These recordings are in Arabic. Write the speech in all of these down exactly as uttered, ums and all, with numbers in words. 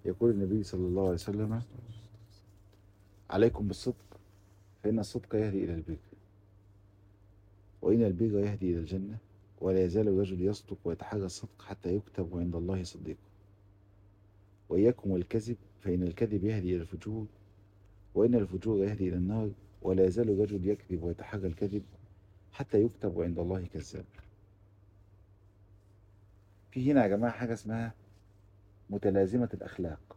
يقول النبي صلى الله عليه وسلم: عليكم بالصدق فإن الصدق يهدي إلى البر، وإن البر يهدي إلى الجنة، ولا يزال الرجل يصدق ويتحرى الصدق حتى يكتب عند الله صديقا. وإياكم والكذب فإن الكذب يهدي إلى الفجور، وإن الفجور يهدي إلى النار، ولا يزال الرجل يكذب ويتحرى الكذب حتى يكتب عند الله كذاب. في هنا يا جماعة حاجة اسمها متلازمة الأخلاق.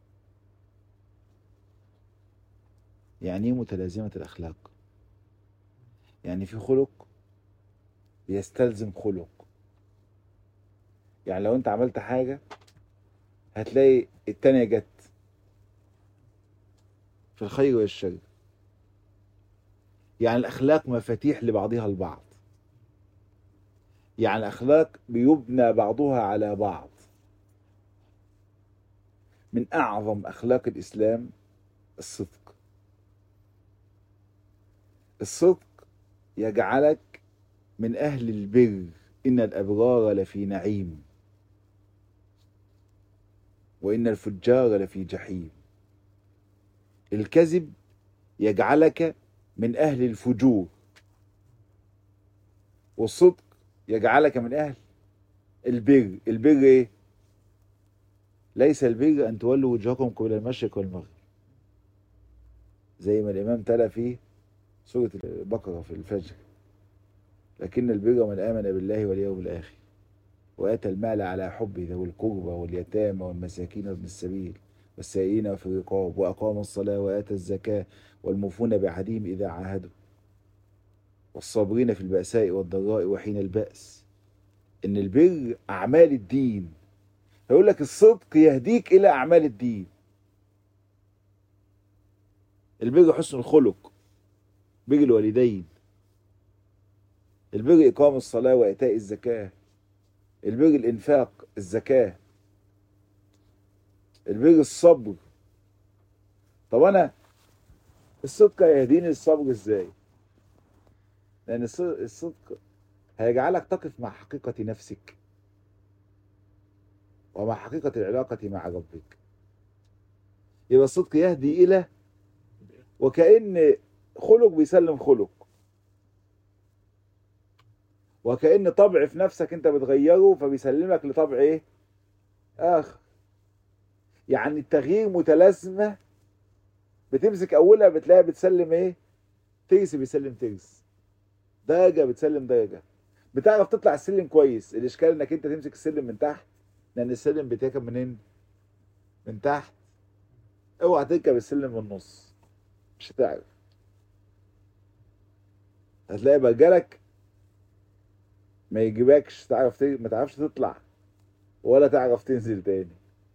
يعني إيه متلازمة الأخلاق؟ يعني في خلق بيستلزم خلق. يعني لو أنت عملت حاجة هتلاقي التانية جت في الخير والشر. يعني الأخلاق مفاتيح لبعضها البعض. يعني الأخلاق بيبنى بعضها على بعض. من أعظم أخلاق الإسلام الصدق. الصدق يجعلك من أهل البر، إن الأبرار لفي نعيم وإن الفجار لفي جحيم. الكذب يجعلك من أهل الفجور، والصدق يجعلك من أهل البر. البر إيه؟ ليس البر أن تولوا وجهكم قبل المشرق والمغرب، زي ما الإمام تلا في سورة البقرة في الفجر: لكن البر من آمن بالله واليوم الآخر وآتى المال على حبه ذوي القربى واليتامى والمساكين وابن السبيل والسائلين وفي الرقاب وأقام الصلاة وآتى الزكاة والموفون بعهدهم إذا عاهدوا والصابرين في البأساء والضراء وحين البأس. إن البر أعمال الدين. فيقول لك الصدق يهديك إلى أعمال الدين. البر حسن الخلق، بر الوالدين، البر إقام الصلاة وإيتاء الزكاة، البر الإنفاق الزكاة، البر الصبر. طب أنا الصدق هيهديني الصبر إزاي؟ لأن الصدق هيجعلك تقف مع حقيقة نفسك ومع حقيقة العلاقة مع ربك. يبقى الصدق يهدي إلى، وكأن خلق بيسلم خلق، وكأن طبع في نفسك انت بتغيره فبيسلمك لطبع ايه اخر. يعني التغيير متلازمة، بتمسك اولها بتلاقيها بتسلم ايه، ترس بيسلم ترس، درجة بتسلم درجة. بتعرف تطلع السلم كويس. الاشكال انك انت تمسك السلم من تحت، لان السلم بيتركب منين؟ من تحت. اوعى تركب السلم من النص، مش هتعرف. هتلاقي برجلك ما يجيبكش، تعرف تر... ما تعرفش تطلع ولا تعرف تنزل تاني.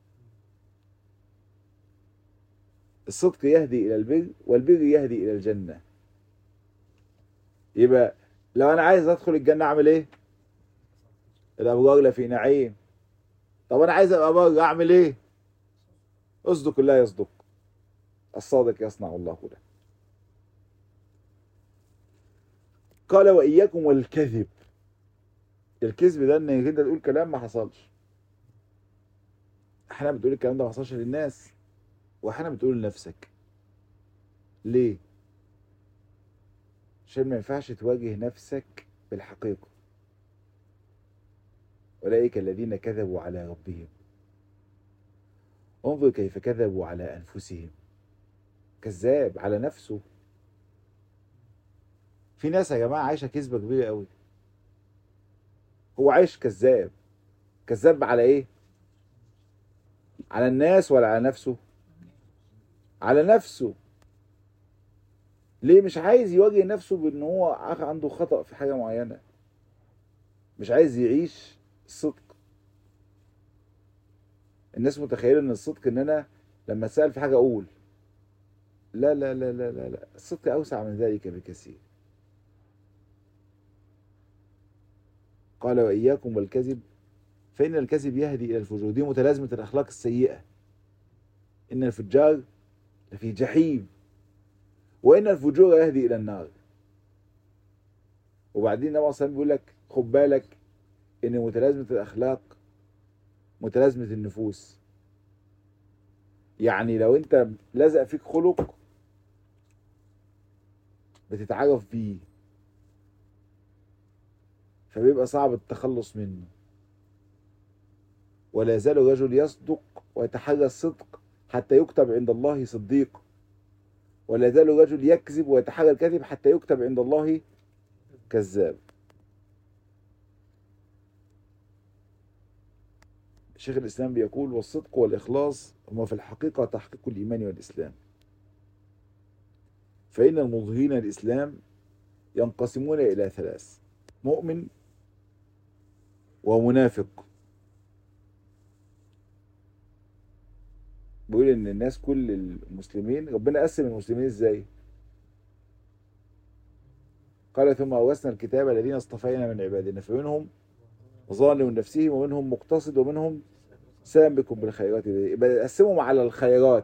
الصدق يهدي إلى البر، والبر يهدي إلى الجنة. يبقى لو أنا عايز أدخل الجنة أعمل إيه؟ الأبرار لفي نعيم. طب أنا عايز أبقى بر أعمل إيه؟ اصدق الله يصدق، الصادق يصنع الله له. قال: وإياكم والكذب. الكذب ده إنك أنت تقول كلام ما حصلش. أحيانا بتقول الكلام ده ما حصلش للناس، وأحيانا بتقول لنفسك. ليه؟ عشان ما ينفعش تواجه نفسك بالحقيقة. أولئك الذين كذبوا على ربهم، انظر كيف كذبوا على أنفسهم. كذاب على نفسه. في ناس يا جماعة عايشة كذبة كبيرة قوي. هو عايش كذاب. كذاب على ايه؟ على الناس ولا على نفسه؟ على نفسه. ليه؟ مش عايز يواجه نفسه بان هو عنده خطأ في حاجة معينة. مش عايز يعيش الصدق. الناس متخيلة ان الصدق ان انا لما اسأل في حاجة اقول. لا لا لا لا لا لا، الصدق اوسع من ذلك بكثير. قال: واياكم والكذب فإن الكذب يهدي إلى الفجور. دي متلازمة الأخلاق السيئة. إن الفجار لفي جحيم وإن الفجور يهدي إلى النار. وبعدين النبي صلى الله عليه وسلم بيقول لك خد بالك إن متلازمة الأخلاق متلازمة النفوس. يعني لو انت لزق فيك خلق بتتعرف بيه، فبيبقى صعب التخلص منه. ولا يزال الرجل يصدق ويتحرى الصدق حتى يكتب عند الله صديق، ولا يزال الرجل يكذب ويتحرى الكذب حتى يكتب عند الله كذاب. شيخ الإسلام بيقول: والصدق والإخلاص هما في الحقيقة تحقيق الإيمان والإسلام، فإن المظهرين الإسلام ينقسمون إلى ثلاث: مؤمن ومنافق. بيقول إن الناس كل المسلمين ربنا قسم المسلمين إزاي؟ قال: ثم أورثنا الكتاب الذين اصطفينا من عبادنا فمنهم ظالم نفسه ومنهم مقتصد ومنهم سابق بالخيرات. يبقى قسمهم على الخيرات،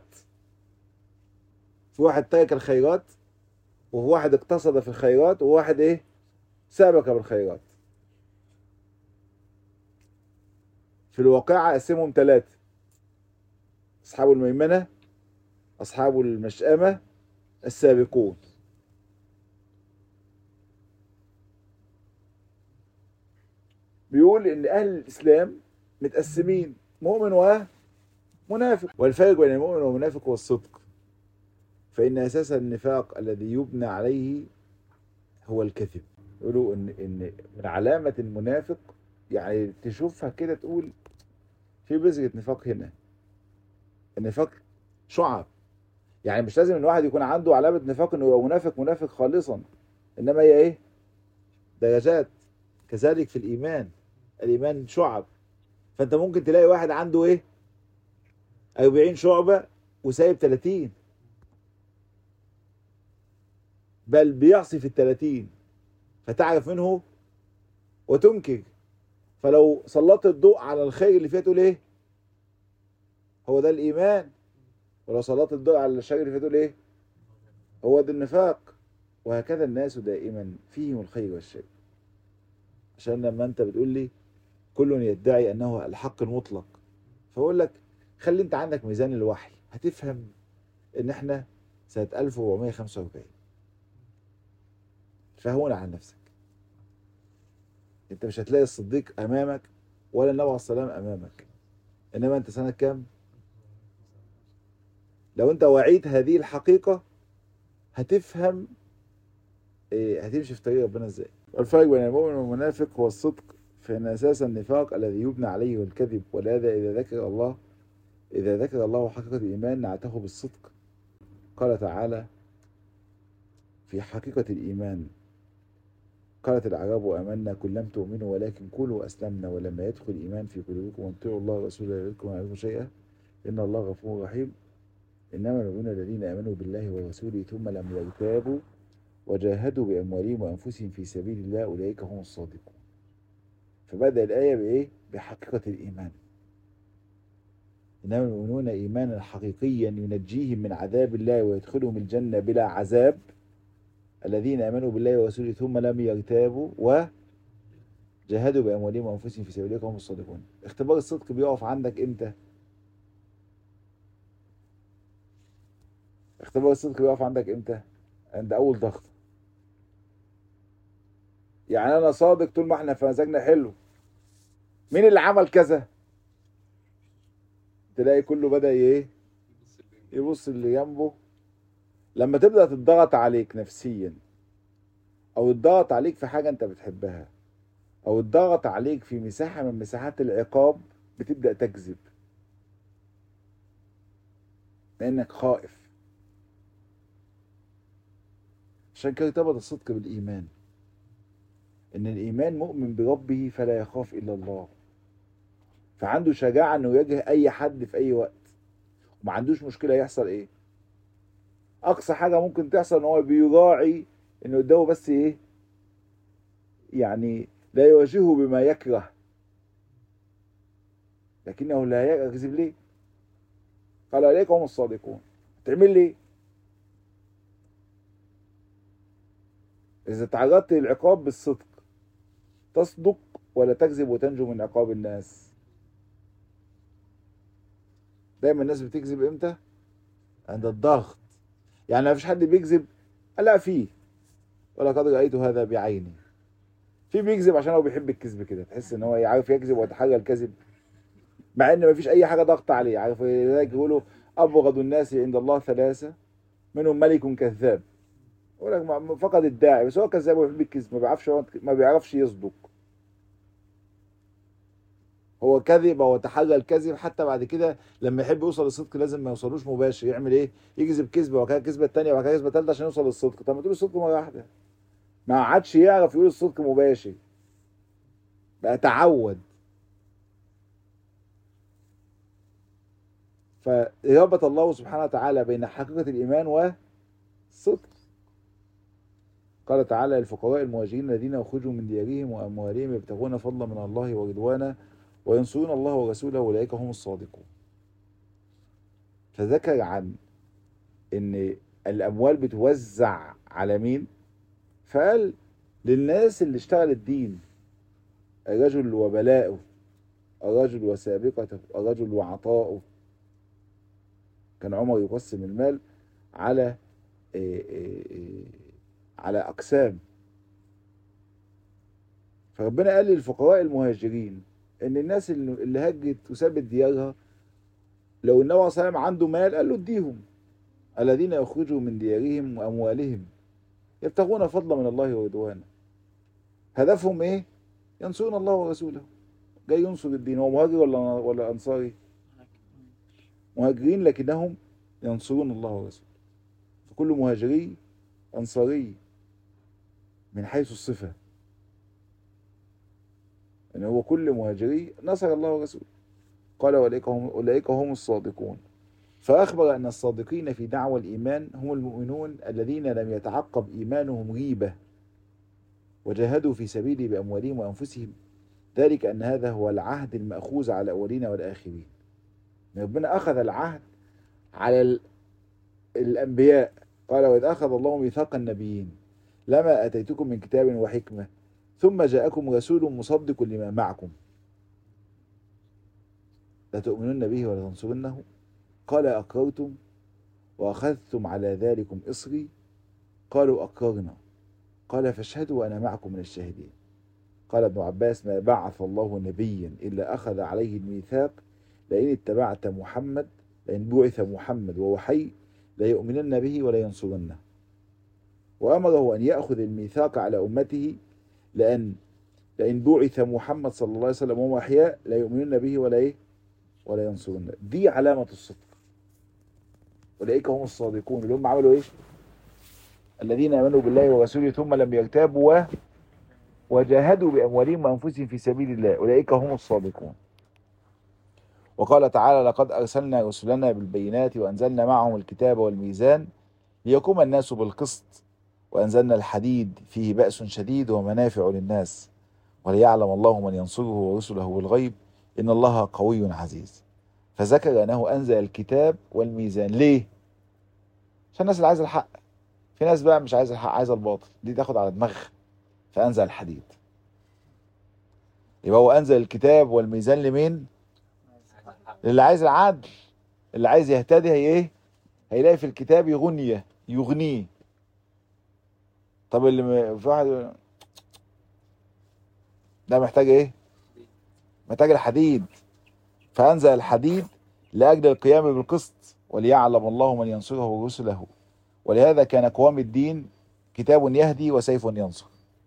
في واحد ترك الخيرات وفي واحد اقتصد في الخيرات وفي واحد ايه سابق بالخيرات. في الواقعة قسمهم ثلاثة: أصحاب الميمنة، أصحاب المشأمة، السابقون. بيقول إن أهل الإسلام متقسمين مؤمن ومنافق، والفرق بين المؤمن والمنافق هو الصدق، فإن أساس النفاق الذي يبنى عليه هو الكذب. يقولوا إن إن من علامة المنافق، يعني تشوفها كده تقول في بذرة نفاق هنا. النفاق شعب، يعني مش لازم ان واحد يكون عنده علامة نفاق انه يبقى منافق منافق خالصا، انما هي ايه؟ درجات. كذلك في الايمان، الايمان شعب، فانت ممكن تلاقي واحد عنده ايه أربعين شعبة وسايب ثلاثين، بل بيعصي في الثلاثين، فتعرف منه وتنكر. فلو سلطت الضوء على الخير اللي فيها تقول ايه؟ هو ده الايمان. ولو سلطت الضوء على الشر اللي فيها تقول ايه؟ هو ده النفاق. وهكذا الناس دائما فيهم الخير والشر. عشان لما انت بتقول لي كل يدعي انه الحق المطلق، فاقول لك خلي انت عندك ميزان الوحي، هتفهم ان احنا سنة ألف وأربعمائة وخمسة وأربعين. فهون عن نفسك، انت مش هتلاقي الصديق امامك ولا النبي عليه السلام امامك، انما انت سنة كام؟ لو انت وعيت هذه الحقيقة هتفهم إيه، هتمشي في طريق ربنا ازاي. والفرق بين المؤمن والمنافق هو الصدق، فإن أساس النفاق الذي يبنى عليه الكذب، ولهذا إذا ذكر الله إذا ذكر الله حقيقة الإيمان نعته بالصدق. قال تعالى في حقيقة الإيمان: قالت الأعراب آمنا قل لم تؤمنوا ولكن قولوا أسلمنا ولما يدخل الإيمان في قلوبكم وأطيعوا الله ورسوله لا يلدكم عن شيئا إن الله غفور رحيم. إنما المؤمنون الذين آمنوا بالله ورسوله ثم لم يرتابوا وجاهدوا بأموالهم وأنفسهم في سبيل الله أولئك هم الصادقون. فبدأ الآية بإيه؟ بحقيقة الإيمان. إنما المؤمنون إيمانا حقيقيا ينجيهم من عذاب الله ويدخلهم الجنة بلا عذاب الذين آمنوا بالله ورسوله ثم لم يرتابوا وجاهدوا بأموالهم وأنفسهم في سبيل الله هم الصادقون. اختبار الصدق بيقف عندك إمتى؟ اختبار الصدق بيقف عندك إمتى؟ عند أول ضغط. يعني أنا صادق طول ما إحنا في مزاجنا حلو، مين اللي عمل كذا؟ تلاقي كله بدأ ايه؟ يبص اللي جنبه. لما تبدأ تضغط عليك نفسيا، او تضغط عليك في حاجة انت بتحبها، او تضغط عليك في مساحة من مساحات العقاب، بتبدأ تكذب لانك خائف. عشان كده ارتبط الصدق بالإيمان، ان الإيمان مؤمن بربه فلا يخاف إلا الله، فعنده شجاعة انه يواجه اي حد في اي وقت، وما عندوش مشكلة يحصل ايه. اقصى حاجة ممكن تحصل ان هو بيراعي انه قدامه بس ايه، يعني لا يواجهه بما يكره، لكنه لا يكذب. ليه؟ قال عليك هم الصادقون. تعمل ليه؟ اذا تعرضت للعقاب بالصدق تصدق ولا تكذب وتنجو من عقاب الناس؟ دايما الناس بتكذب امتى؟ عند الضغط. يعني ما فيش حد بيكذب، لا فيه، ولقد رأيت هذا بعيني. في بيكذب عشان هو بيحب الكذب كده، تحس ان هو عارف يكذب ويتحرى الكذب، مع ان ما فيش اي حاجه ضغط عليه. عارف لذلك يقولوا ابغض الناس عند الله ثلاثه منهم ملك كذاب. يقول لك ما- فقد الداعي، بس هو كذاب ويحب الكذب، ما بيعرفش ما بيعرفش يصدق. هو كذب وتحرى الكذب، حتى بعد كده لما يحب يوصل للصدق لازم ما يوصلوش مباشر. يعمل ايه؟ يكذب كذبه وبعد كده كذبه الثانيه وبعد كده كذبه الثالثه عشان يوصل للصدق. طب ما تقول الصدق مره واحده، ما عادش يعرف يقول الصدق مباشر، بقى تعود. فربط الله سبحانه وتعالى بين حقيقة الإيمان والصدق. قال تعالى: للفقراء المهاجرين الذين أخرجوا من ديارهم وأموالهم يبتغون فضلا من الله ورضوانا وينصرون الله ورسوله أولئك هم الصادقون. فذكر عن إن الأموال بتوزع على مين؟ فقال: للناس اللي اشتغل الدين، الرجل وبلاؤه، الرجل وسابقته، الرجل وعطاؤه. كان عمر يقسم المال على إيه إيه إيه على أقسام. فربنا قال للفقراء المهاجرين ان الناس اللي اللي هجت وسابت ديارها، لو النبي صلى الله عليه وسلم عنده مال قال له اديهم. الذين يخرجوا من ديارهم واموالهم يبتغون فضلا من الله ورضوانه. هدفهم ايه؟ ينصرون الله ورسوله. جاي ينصر الدين. هو مهاجر ولا ولا انصاري؟ مهاجرين لكنهم ينصرون الله ورسوله. فكل مهاجري انصاري من حيث الصفه، ان هو كل مهاجري نصر الله ورسوله. قال: اولئك هم اولئك هم الصادقون. فأخبر أن الصادقين في دعوى الإيمان هم المؤمنون الذين لم يتعقب إيمانهم ريبة وجاهدوا في سبيله بأموالهم وأنفسهم، ذلك أن هذا هو العهد المأخوذ على الأولين والآخرين. ربنا أخذ العهد على الأنبياء. قال: وإذ أخذ الله ميثاق النبيين لما أتيتكم من كتاب وحكمة ثم جاءكم رسول مصدق لما معكم لتؤمنن به ولتنصرنه قال: أقررتم وأخذتم على ذلكم إصري قالوا أقررنا قال: فاشهدوا وأنا معكم من الشاهدين. قال ابن عباس: ما بعث الله نبيا إلا أخذ عليه الميثاق لئن اتبعت محمد لئن بعث محمد وهو حي ليؤمنن به ولا ينصرنه. وأمره أن يأخذ الميثاق على أمته لأن لئن بعث محمد صلى الله عليه وسلم وهو أحياء لا يؤمنون به ولا إيه ولا ينصرنه. دي علامة الصدق. أولئك هم الصادقون اللي هم عملوا إيه؟ الذين آمنوا بالله ورسوله ثم لم يرتابوا وجاهدوا بأموالهم وأنفسهم في سبيل الله أولئك هم الصادقون. وقال تعالى: لقد أرسلنا رسلنا بالبينات وأنزلنا معهم الكتاب والميزان ليقوم الناس بالقسط وأنزلنا الحديد فيه بأس شديد ومنافع للناس وليعلم الله من ينصره ورسله بالغيب إن الله قوي عزيز. فذكر أنه أنزل الكتاب والميزان. ليه؟ عشان الناس اللي عايزة الحق. في ناس بقى مش عايزة الحق، عايزة الباطل، دي تاخد على دماغها، فأنزل الحديد. يبقى هو أنزل الكتاب والميزان لمين؟ اللي عايز العدل، اللي عايز يهتدي. هي ايه؟ هيلاقي في الكتاب يغنيه يغنيه. طب اللي م... في واحد ده محتاج ايه؟ محتاج الحديد. فأنزل الحديد لأجل القيام بالقسط وليعلم الله من ينصره ورسله. ولهذا كان قوام الدين كتاب يهدي وسيف ينصر.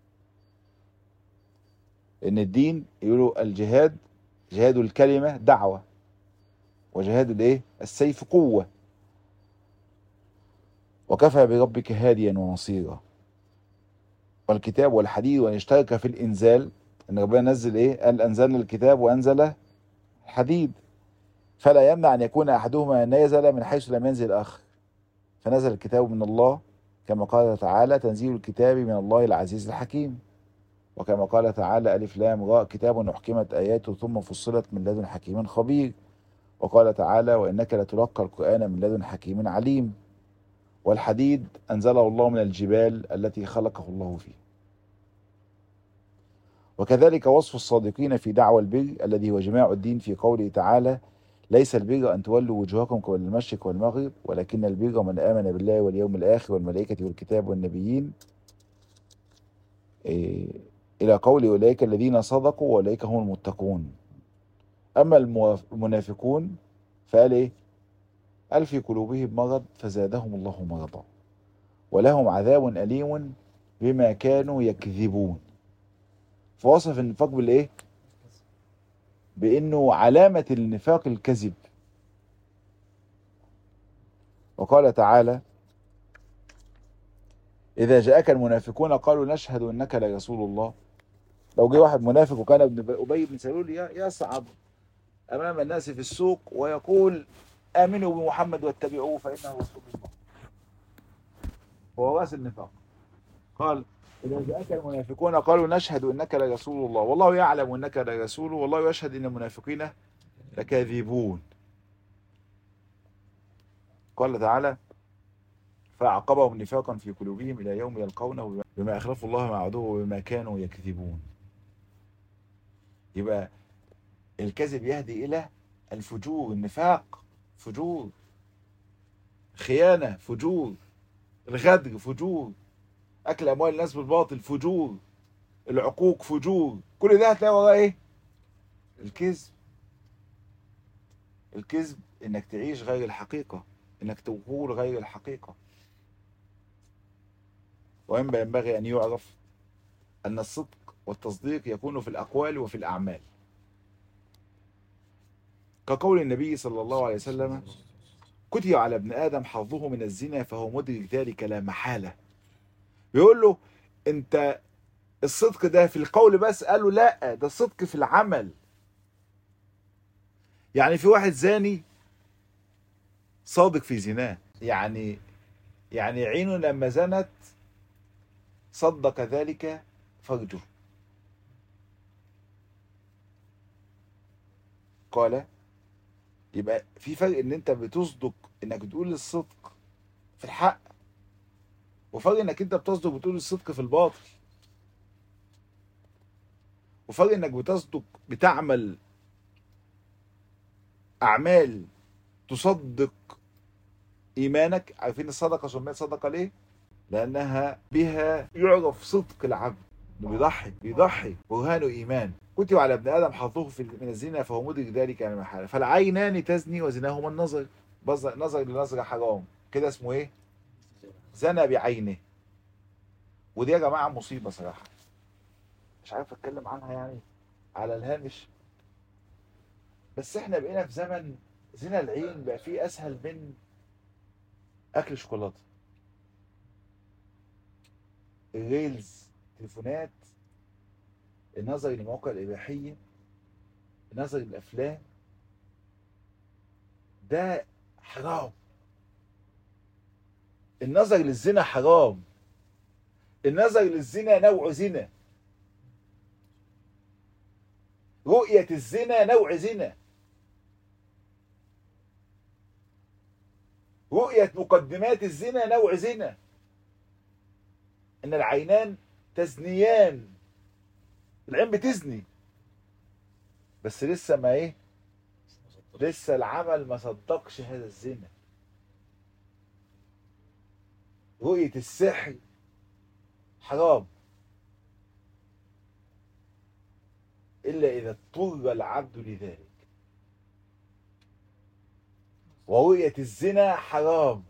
إن الدين يقولوا الجهاد جهاد الكلمة دعوة، وجهاد الايه؟ السيف قوة. وكفى بربك هاديا ونصيرا. والكتاب والحديد وان اشترك في الانزال، ان ربنا نزل ايه؟ قال انزلنا الكتاب وانزل الحديد، فلا يمنع ان يكون احدهما نازل من حيث لم ينزل الاخر. فنزل الكتاب من الله كما قال تعالى: تنزيل الكتاب من الله العزيز الحكيم. وكما قال تعالى: ألف لام راء كتاب أحكمت آياته ثم فصلت من لدن حكيم خبير. وقال تعالى: وإنك لتلقى القرآن من لدن حكيم عليم. والحديد أنزله الله من الجبال التي خلقه الله فيه. وكذلك وصف الصادقين في دعوى البر الذي هو جماع الدين في قوله تعالى: ليس البر أن تولوا وجوهكم قبل المشرق والمغرب ولكن البر من آمن بالله واليوم الآخر والملائكة والكتاب والنبيين، إيه إلى قول أولئك الذين صدقوا وأولئك هم المتقون. أما المنافقون فقال إيه؟ قال في قلوبهم مرض فزادهم الله مرضا ولهم عذاب أليم بما كانوا يكذبون. فوصف النفاق بالإيه؟ بأنه علامة النفاق الكذب. وقال تعالى إذا جاءك المنافقون قالوا نشهد إنك لرسول الله. لو جه واحد منافق وكان ابن أبي بن سلول يصعد أمام الناس في السوق ويقول آمنوا بمحمد واتبعوه فإنه رسول الله، هو رأس النفاق. قال إذا جاءك المنافقون قالوا نشهد إنك لرسول الله والله يعلم إنك لرسوله والله يشهد إن المنافقين لكاذبون. قال تعالى فأعقبهم نفاقا في قلوبهم إلى يوم يلقونه بما أخلفوا الله ما وعدوه وبما كانوا يكذبون. يبقى الكذب يهدي إلى الفجور، النفاق فجور، خيانة فجور، الغدر فجور، أكل أموال الناس بالباطل فجور، العقوق فجور، كل ده هتلاقي وراه إيه؟ الكذب. الكذب إنك تعيش غير الحقيقة، إنك تقول غير الحقيقة. وإنما ينبغي أن يعرف أن الصدق والتصديق يكون في الأقوال وفي الأعمال، كقول النبي صلى الله عليه وسلم كتب على ابن آدم حظه من الزنا فهو مدرك ذلك لا محالة. بيقول له أنت الصدق ده في القول بس؟ قال له لا، ده الصدق في العمل. يعني في واحد زاني صادق في زناه، يعني يعني عينه لما زنت صدق ذلك فرجه. قال يبقى في فرق ان انت بتصدق انك بتقول الصدق في الحق، وفرق انك انت بتصدق بتقول الصدق في الباطل، وفرق انك بتصدق بتعمل اعمال تصدق ايمانك. عارفين الصدقه سميت صدقه ليه؟ لانها بها يعرف صدق العبد، انه بيضحي بيضحي برهان ايمان. كتب على ابن ادم حظه في من الزنا فهو مدرك ذلك عن المحال. فالعينان تزني وزناهما النظر، نظر لنظر حرام، كده اسمه ايه؟ زنى بعينه. ودي يا جماعه مصيبه صراحه، مش عارف اتكلم عنها يعني على الهامش، بس احنا بقينا في زمن زنا العين بقى فيه اسهل من اكل شوكولاته. الريلز، تليفونات، النظر للمواقع الاباحيه، النظر للافلام، ده حرام. النظر للزنا حرام. النظر للزنا نوع زنا. رؤية الزنا نوع زنا. رؤية مقدمات الزنا نوع زنا. ان العينان تزنيان، العين بتزني بس لسه ما ايه، لسه العمل ما صدقش هذا الزنا. رؤية السحر حرام إلا إذا اضطر العبد لذلك. ورؤية الزنا حرام.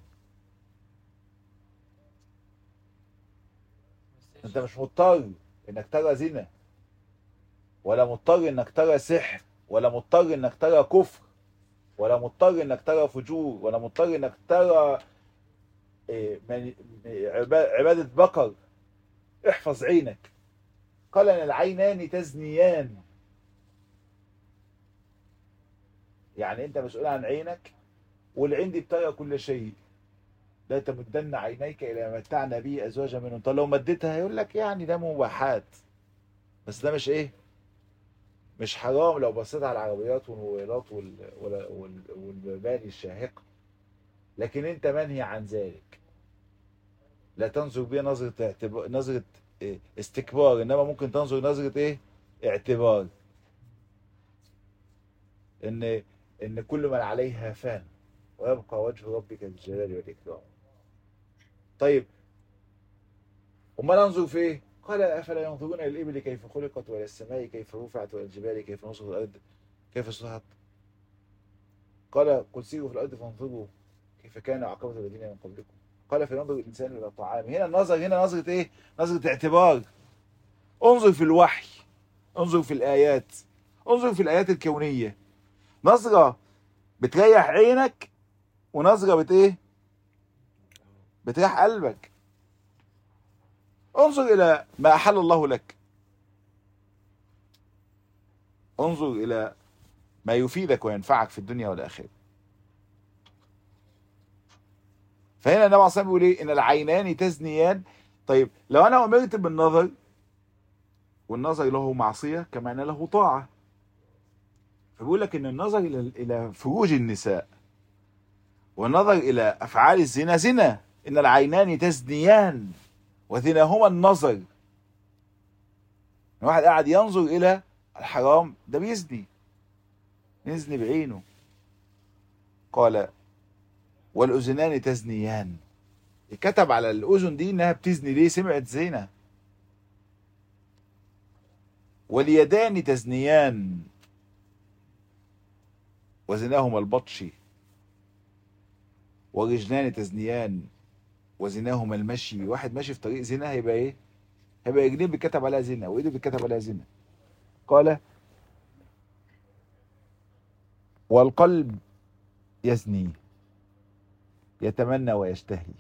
أنت مش مضطر إنك ترى زنا، ولا مضطر إنك ترى سحر، ولا مضطر إنك ترى كفر، ولا مضطر إنك ترى فجور، ولا مضطر إنك ترى عبادة بقر. احفظ عينك. قال ان العينان تزنيان، يعني انت مسؤول عن عينك، والعين دي بترى كل شيء. لا تمدن عينيك الى ما متعنا به ازواجا منهم. طب لو مدتها هيقول لك يعني ده مباحات، بس ده مش ايه، مش حرام لو بصيت على العربيات والموبايلات والمباني الشاهقه، لكن انت منهي عن ذلك. لا تنظر بيه نظرة اعتبار، نظرة استكبار، انما ممكن تنظر نظرة ايه؟ اعتبار. ان إن كل من عليها فان ويبقى وجه ربك ذو الجلال والإكرام. طيب وما ننظر في إيه؟ قال أفلا ينظرون إلى الإبل كيف خلقت وإلى السماء كيف رفعت وإلى الجبال كيف نصبت الأرض كيف سطحت. قال قل سيروا في الأرض فانظروا كيف كان عاقبة الذين من قبلكم. قال فينظر الإنسان إلى طعامه. هنا النظر هنا نظرة إيه؟ نظرة اعتبار. انظر في الوحي، انظر في الآيات، انظر في الآيات الكونية. نظرة بتريح عينك ونظرة بت إيه؟ بتريح قلبك. انظر إلى ما أحل الله لك، انظر إلى ما يفيدك وينفعك في الدنيا والآخرة. فهنا النبي عليه الصلاة والسلام بيقول إيه؟ إن العينان تزنيان. طيب لو أنا أمرت بالنظر والنظر له معصية كما أن له طاعة، فبيقول لك إن النظر إلى إلى فروج النساء والنظر إلى أفعال الزنا زنا. إن العينان تزنيان وزناهما النظر. واحد قاعد ينظر إلى الحرام ده بيزني، يزني بعينه. قال والأذنان تزنيان. كتب على الأذن دي إنها بتزني ليه؟ سمعت زنا. واليدان تزنيان وزناهما البطش. والرجلان تزنيان وزناهما المشي. واحد ماشي في طريق زنا هيبقى ايه؟ هيبقى رجليه بيتكتب عليها زنا وايده بيتكتب عليها زنا. قال والقلب يزني يتمنى ويشتهي.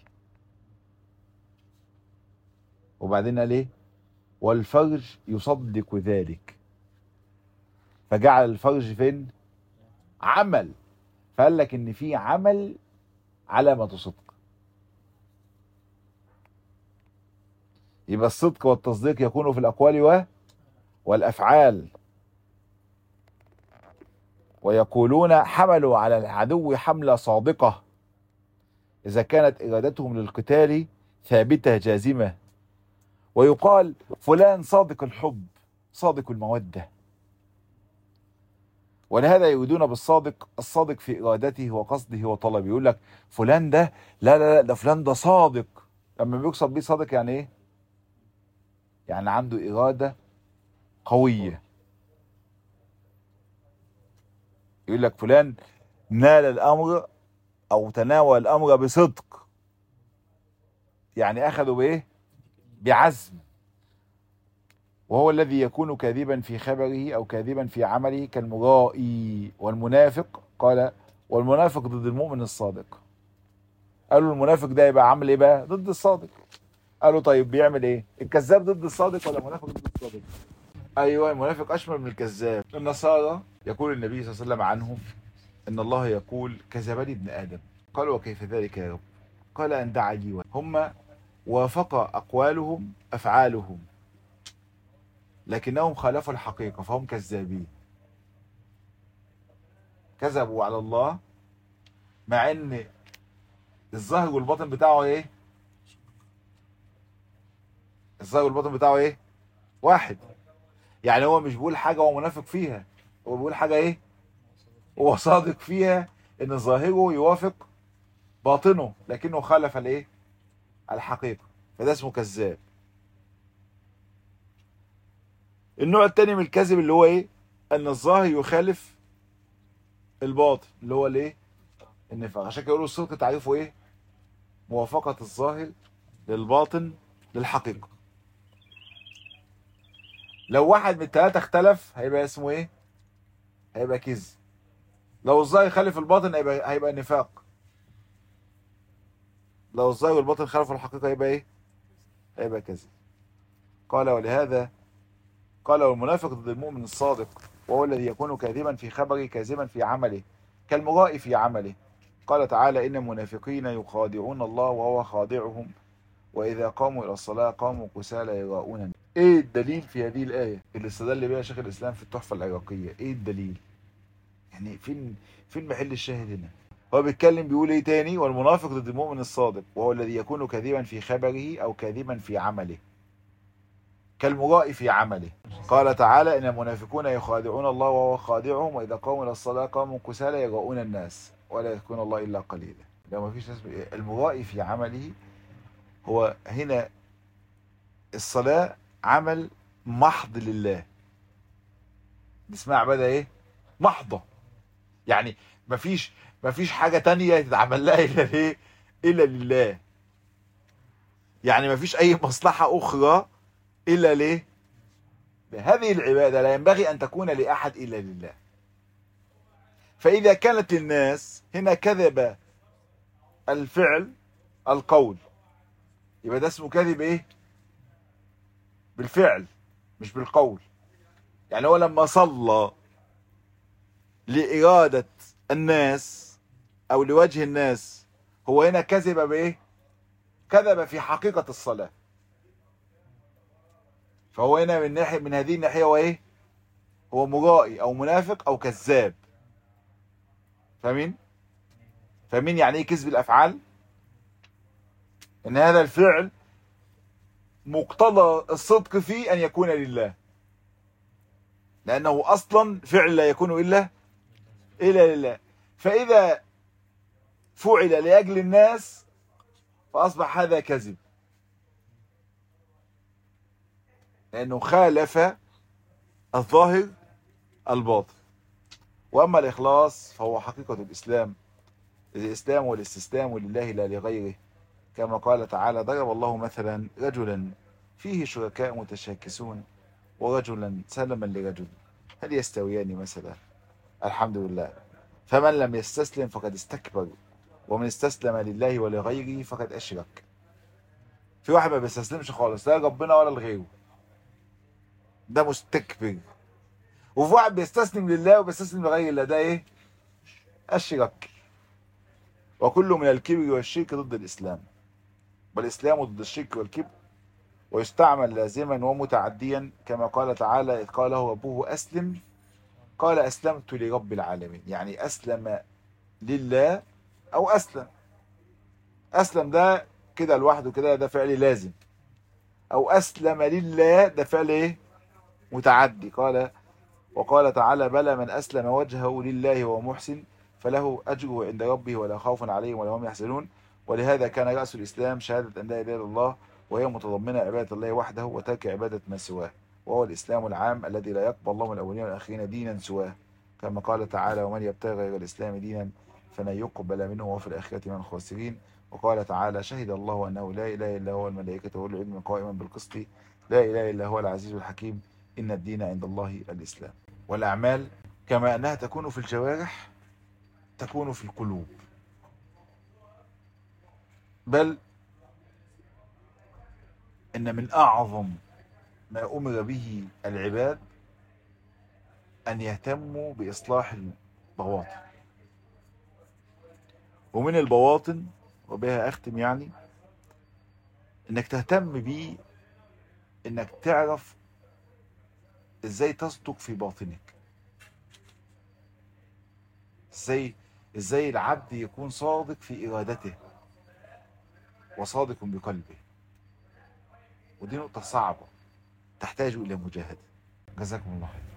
وبعدين قال ايه؟ والفرج يصدق ذلك. فجعل الفرج فين؟ عمل. فقال لك ان في عمل علامة صدق. يبقى الصدق والتصديق يكون في الأقوال و... والأفعال. ويقولون حملوا على العدو حملة صادقة إذا كانت إرادتهم للقتال ثابتة جازمة. ويقال فلان صادق الحب صادق المودة. ولهذا يريدون بالصادق الصادق في إرادته وقصده وطلبه. يقول لك فلان ده لا لا لا ده فلان ده صادق. لما بيقصد بيه صادق يعني إيه؟ يعني عنده إرادة قوية. يقول لك فلان نال الأمر أو تناول الأمر بصدق، يعني أخذوا بإيه؟ بعزم. وهو الذي يكون كاذبا في خبره أو كاذبا في عمله كالمرائي والمنافق. قال والمنافق ضد المؤمن الصادق. قالوا المنافق ده يبقى عامل إيه بقى؟ ضد الصادق. قالوا طيب بيعمل إيه؟ الكذاب ضد الصادق ولا المنافق ضد الصادق؟ أيوة المنافق أشمل من الكذاب. النصارى يقول النبي صلى الله عليه وسلم عنهم إن الله يقول كذبني ابن آدم. قالوا وكيف ذلك يا رب؟ قال أن دعا لي. هم وافق أقوالهم أفعالهم لكنهم خالفوا الحقيقة فهم كذابين. كذبوا على الله مع ان الظاهر والباطن بتاعه ايه؟ الظاهر والباطن بتاعه ايه؟ واحد. يعني هو مش بيقول حاجة هو منافق فيها، هو بيقول حاجة ايه؟ هو صادق فيها ان ظاهره يوافق باطنه لكنه خالف الايه؟ الحقيقة. فده اسمه كذاب. النوع التاني من الكذب اللي هو ايه؟ ان الظاهر يخالف الباطن اللي هو الايه؟ النفاق. عشان كده يقولوا الصدق تعريفه ايه؟ موافقة الظاهر للباطن للحقيقة. لو واحد من الثلاثة اختلف هيبقى اسمه ايه؟ هيبقى كذب. لو الظاهر خالف الباطن هيبقى هيبقى نفاق. لو الظاهر والباطن خالفوا الحقيقة هيبقى ايه؟ هيبقى كذب. قال ولهذا قال والمنافق ضد المؤمن الصادق وهو الذي يكون كاذبا في خبره كاذبا في عمله كالمرائي في عمله. قال تعالى إن المنافقين يخادعون الله وهو خادعهم وإذا قاموا إلى الصلاة قاموا كسالى يراءون. إيه الدليل في هذه الآية اللي استدل بها شيخ الإسلام في التحفة العراقية؟ إيه الدليل؟ يعني فين فين محل الشاهد هنا؟ هو بيتكلم بيقول إيه تاني؟ والمنافق ضد المؤمن الصادق وهو الذي يكون كاذبا في خبره أو كاذبا في عمله كالمراء في عمله. قال تعالى إن المنافقون يخادعون الله وهو خادعهم وإذا قاموا إلى الصلاة قاموا كسالى يراءون الناس ولا يذكرون الله إلا قليلا. لو ما فيش ناس. المراء في عمله هو هنا الصلاة عمل محض لله، اسمها عبادة ايه؟ محضة. يعني مفيش مفيش حاجة تانية تتعمل لها إلا ليه؟ إلا لله. يعني مفيش أي مصلحة أخرى إلا ليه؟ هذه العبادة لا ينبغي أن تكون لأحد إلا لله. فإذا كانت للناس هنا كذب الفعل القول، يبقى ده اسمه كذب ايه؟ بالفعل مش بالقول. يعني هو لما صلى لإرادة الناس أو لوجه الناس، هو هنا كذب بإيه؟ كذب في حقيقة الصلاة. فهو هنا من ناحية من هذه الناحية هو إيه؟ هو مرائي أو منافق أو كذاب. فاهمين؟ فاهمين يعني إيه كذب الأفعال؟ إن هذا الفعل مقتضى الصدق فيه أن يكون لله، لأنه أصلا فعل لا يكون إلا إلا لله. فإذا فعل لأجل الناس فأصبح هذا كذب، لأنه خالف الظاهر الباطن. وأما الإخلاص فهو حقيقة الإسلام، الإسلام والاستسلام لله لا لغيره، كما قال تعالى ضرب الله مثلا رجلا فيه شركاء متشاكسون ورجلا سلما لرجل هل يستويان مثلا؟ الحمد لله. فمن لم يستسلم فقد استكبر ومن استسلم لله ولغيره فقد أشرك. في واحد ما بيستسلمش خالص لا ربنا ولا لغيره، ده مستكبر. وفي واحد بيستسلم لله وبيستسلم لغير الله، ده ايه؟ أشرك. وكل من الكبر والشرك ضد الإسلام، والإسلام ضد الشرك والكبر، ويستعمل لازما ومتعديا كما قال تعالى إذ قال له ربه أسلم قال أسلمت لرب العالمين. يعني أسلم لله أو أسلم. أسلم ده كده لوحده كده ده فعل لازم، أو أسلم لله ده فعل إيه؟ متعدي. قال وقال تعالى بلى من أسلم وجهه لله وهو محسن فله أجره عند ربه ولا خوف عليهم ولا هم يحزنون. ولهذا كان رأس الإسلام شهادة أن لا إله إلا الله، وهي متضمنة عبادة الله وحده وترك عبادة ما سواه، وهو الإسلام العام الذي لا يقبل الله من الأولين والآخرين دينا سواه، كما قال تعالى ومن يبتغي غير الإسلام دينا فلن يقبل منه وهو في الآخرة من الخاسرين. وقال تعالى شهد الله أنه لا إله إلا هو الملائكة وأولو العلم قائما بالقسط لا إله إلا هو العزيز الحكيم إن الدين عند الله الإسلام. والأعمال كما أنها تكون في الجوارح تكون في القلوب، بل إن من أعظم ما أمر به العباد أن يهتموا بإصلاح البواطن. ومن البواطن وبها أختم يعني إنك تهتم بيه، إنك تعرف إزاي تصدق في باطنك، إزاي إزاي العبد يكون صادق في إرادته وصادق بقلبه. ودي نقطة صعبة تحتاج إلى مجاهدة. جزاكم الله خير.